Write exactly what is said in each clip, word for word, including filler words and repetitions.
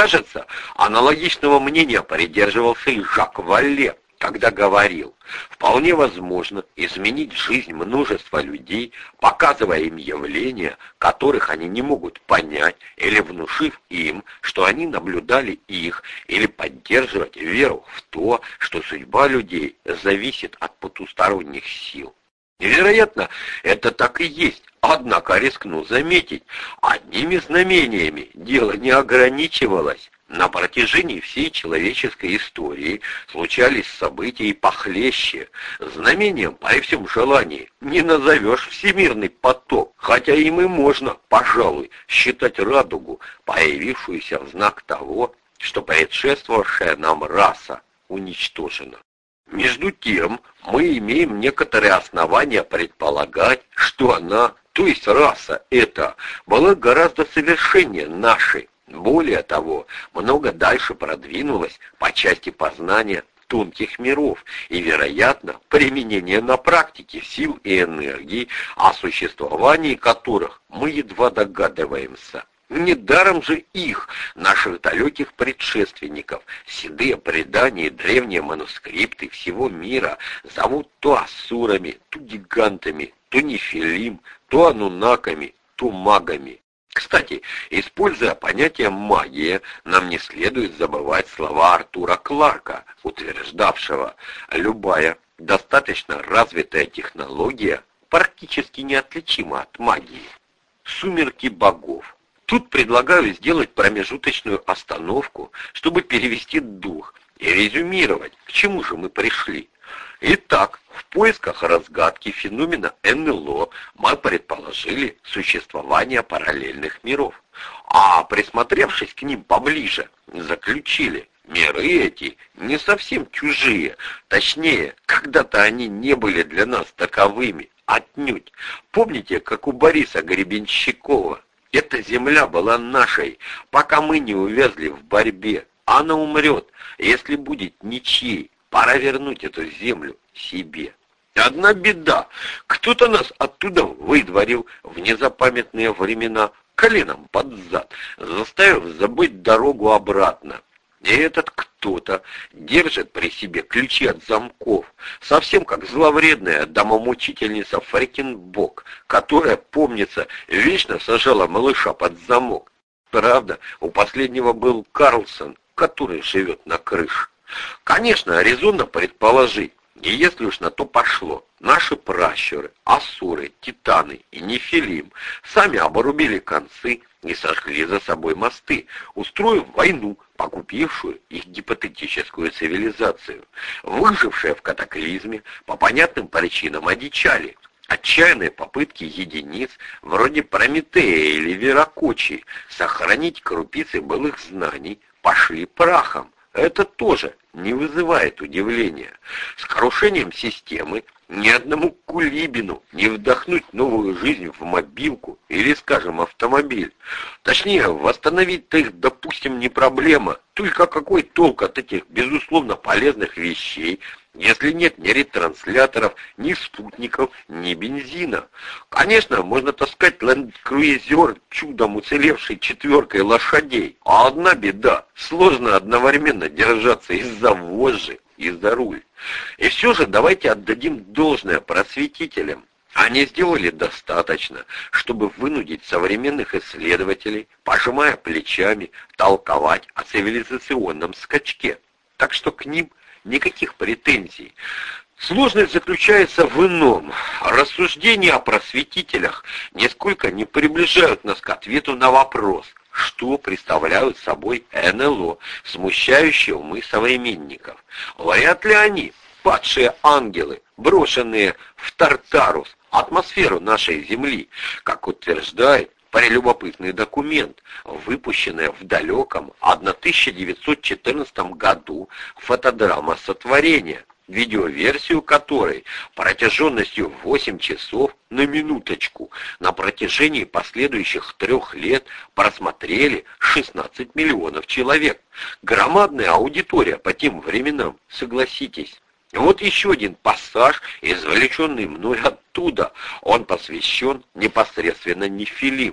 Кажется, аналогичного мнения придерживался и Жак Валле, когда говорил: вполне возможно изменить жизнь множества людей, показывая им явления, которых они не могут понять, или внушив им, что они наблюдали их, или поддерживать веру в то, что судьба людей зависит от потусторонних сил. Вероятно, это так и есть, однако рискну заметить, одними знамениями дело не ограничивалось. На протяжении всей человеческой истории случались события и похлеще. Знамением при всем желании не назовешь всемирный потоп, хотя им и можно, пожалуй, считать радугу, появившуюся в знак того, что предшествовавшая нам раса уничтожена. Между тем, мы имеем некоторые основания предполагать, что она, то есть раса эта, была гораздо совершеннее нашей. Более того, много дальше продвинулась по части познания тонких миров и, вероятно, применения на практике сил и энергий, о существовании которых мы едва догадываемся. Недаром же их, наших далеких предшественников, седые предания и древние манускрипты всего мира зовут то асурами, то гигантами, то нефилим, то анунаками, то магами. Кстати, используя понятие «магия», нам не следует забывать слова Артура Кларка, утверждавшего: любая достаточно развитая технология практически неотличима от магии. «Сумерки богов». Тут предлагаю сделать промежуточную остановку, чтобы перевести дух и резюмировать, к чему же мы пришли. Итак, в поисках разгадки феномена эн эл о мы предположили существование параллельных миров, а присмотревшись к ним поближе, заключили: миры эти не совсем чужие, точнее, когда-то они не были для нас таковыми, отнюдь. Помните, как у Бориса Гребенщикова? Эта земля была нашей, пока мы не увязли в борьбе. Она умрет, если будет ничьей. Пора вернуть эту землю себе. Одна беда. Кто-то нас оттуда выдворил в незапамятные времена коленом под зад, заставив забыть дорогу обратно. И этот кто-то держит при себе ключи от замков, совсем как зловредная домомучительница Фрекенбок, которая, помнится, вечно сажала малыша под замок. Правда, у последнего был Карлсон, который живет на крыше. Конечно, резонно предположить, и если уж на то пошло, наши пращуры, асуры, титаны и нефилим сами обрубили концы и сожгли за собой мосты, устроив войну, покупившую их гипотетическую цивилизацию. Выжившие в катаклизме по понятным причинам одичали. Отчаянные попытки единиц, вроде Прометея или Веракочи, сохранить крупицы былых знаний, пошли прахом. Это тоже не вызывает удивления. С крушением системы ни одному кулибину не вдохнуть новую жизнь в мобилку или, скажем, автомобиль. Точнее, восстановить-то их, допустим, не проблема. Только какой толк от этих, безусловно, полезных вещей, если нет ни ретрансляторов, ни спутников, ни бензина? Конечно, можно таскать ленд-круизер, чудом уцелевший четверкой лошадей. А одна беда — сложно одновременно держаться из-за вожжи и за руль. И все же давайте отдадим должное просветителям. Они сделали достаточно, чтобы вынудить современных исследователей, пожимая плечами, толковать о цивилизационном скачке. Так что к ним никаких претензий. Сложность заключается в ином. Рассуждения о просветителях нисколько не приближают нас к ответу на вопрос, что представляют собой эн эл о, смущающие умы современников. Вряд ли они, падшие ангелы, брошенные в Тартарус, атмосферу нашей Земли, как утверждает прелюбопытный документ, выпущенный в далеком тысяча девятьсот четырнадцатом году фотодрама «Сотворение», видеоверсию которой протяженностью восемь часов на минуточку на протяжении последующих трех лет просмотрели шестнадцать миллионов человек. Громадная аудитория по тем временам, согласитесь. Вот еще один пассаж, извлеченный мной оттуда. Он посвящен непосредственно нефилим.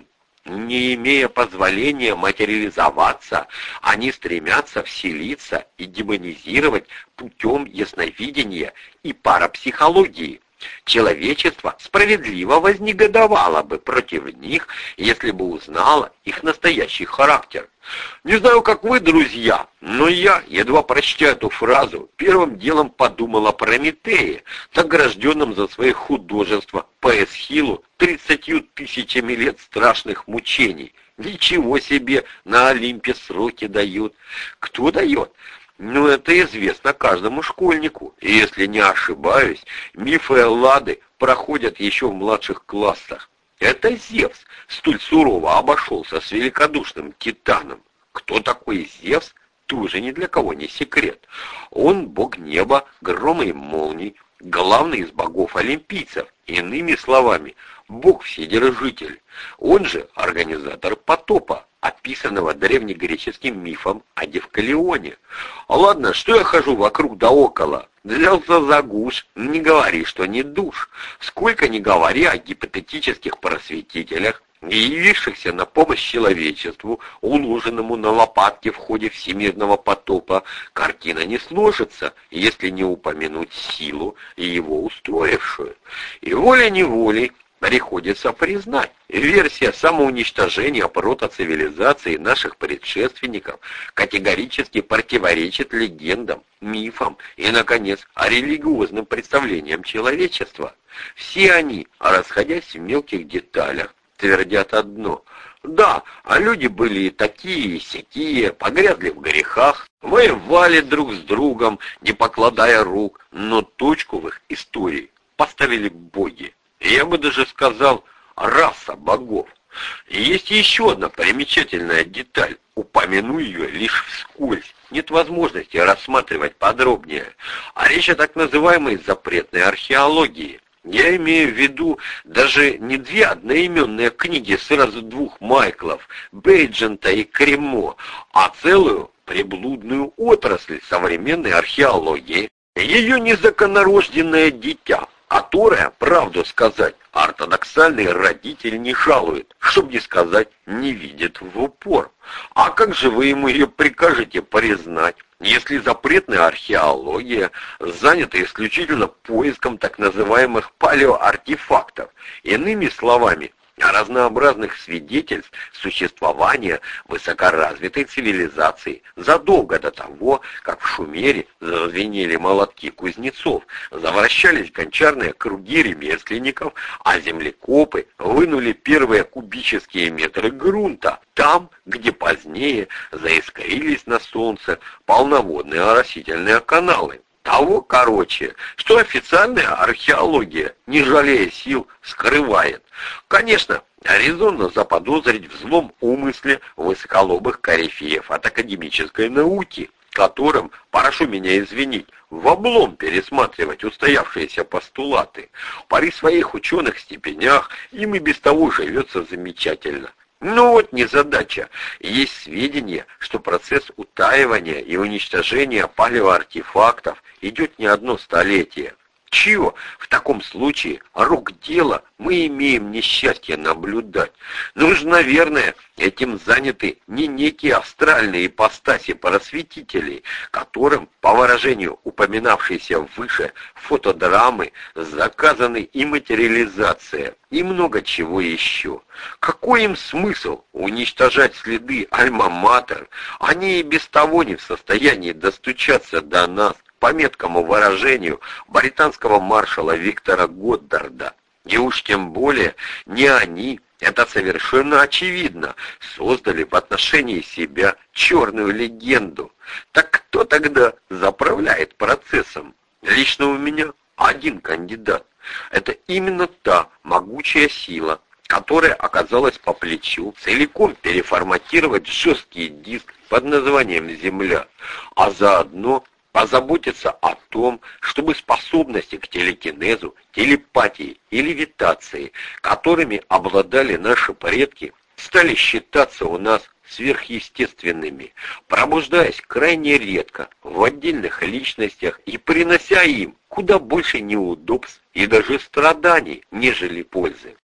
Не имея позволения материализоваться, они стремятся вселиться и демонизировать путем ясновидения и парапсихологии. Человечество справедливо вознегодовало бы против них, если бы узнало их настоящий характер. Не знаю, как вы, друзья, но я, едва прочтя эту фразу, первым делом подумал о Прометее, награжденном за свои художества по Эсхилу тридцатью тысячами лет страшных мучений. Ничего себе, на Олимпе сроки дают. Кто дает? Ну, это известно каждому школьнику. И если не ошибаюсь, мифы Эллады проходят еще в младших классах. Это Зевс столь сурово обошелся с великодушным Титаном. Кто такой Зевс, тоже ни для кого не секрет. Он бог неба, грома и молний, главный из богов-олимпийцев, иными словами, бог-вседержитель. Он же организатор потопа, описанного древнегреческим мифом о Девкалионе. Ладно, что я хожу вокруг да около? Взялся за гуш, не говори, что не душ. Сколько ни говори о гипотетических просветителях, явившихся на помощь человечеству, уложенному на лопатки в ходе всемирного потопа, картина не сложится, если не упомянуть силу, его устроившую. И волей-неволей приходится признать, версия самоуничтожения протоцивилизации наших предшественников категорически противоречит легендам, мифам и, наконец, религиозным представлениям человечества. Все они, расходясь в мелких деталях, твердят одно. Да, а люди были и такие, и сякие, погрязли в грехах, воевали друг с другом, не покладая рук, но точку в их истории поставили боги. Я бы даже сказал, раса богов. И есть еще одна примечательная деталь. Упомяну ее лишь вскользь. Нет возможности рассматривать подробнее. А речь о так называемой запретной археологии. Я имею в виду даже не две одноименные книги сразу двух Майклов, Бейджента и Кремо, а целую приблудную отрасль современной археологии. Ее незаконнорожденное дитя, которое, правду сказать, ортодоксальный родитель не жалует, чтоб не сказать, не видит в упор. А как же вы ему ее прикажете признать, если запретная археология занята исключительно поиском так называемых палеоартефактов, иными словами, разнообразных свидетельств существования высокоразвитой цивилизации задолго до того, как в Шумере зазвенели молотки кузнецов, завращались гончарные круги ремесленников, а землекопы вынули первые кубические метры грунта, там, где позднее заискрились на солнце полноводные оросительные каналы. Того, короче, что официальная археология, не жалея сил, скрывает. Конечно, резонно заподозрить в злом умысле высоколобых корифеев от академической науки, которым, прошу меня извинить, в облом пересматривать устоявшиеся постулаты. При своих ученых степенях им и без того живется замечательно. Ну вот незадача. Есть сведения, что процесс утаивания и уничтожения палеоартефактов идет не одно столетие. Чего в таком случае рук дела мы имеем несчастье наблюдать? Ну же, наверное, этим заняты не некие астральные ипостаси просветителей, которым, по выражению упоминавшейся выше фотодрамы, заказаны и материализация, и много чего еще. Какой им смысл уничтожать следы альма-матер? Они и без того не в состоянии достучаться до нас, по меткому выражению британского маршала Виктора Годдарда. И уж тем более не они, это совершенно очевидно, создали в отношении себя черную легенду. Так кто тогда заправляет процессом? Лично у меня один кандидат. Это именно та могучая сила, которая оказалась по плечу целиком переформатировать жесткий диск под названием Земля, а заодно позаботиться о том, чтобы способности к телекинезу, телепатии и левитации, которыми обладали наши предки, стали считаться у нас сверхъестественными, пробуждаясь крайне редко в отдельных личностях и принося им куда больше неудобств и даже страданий, нежели пользы.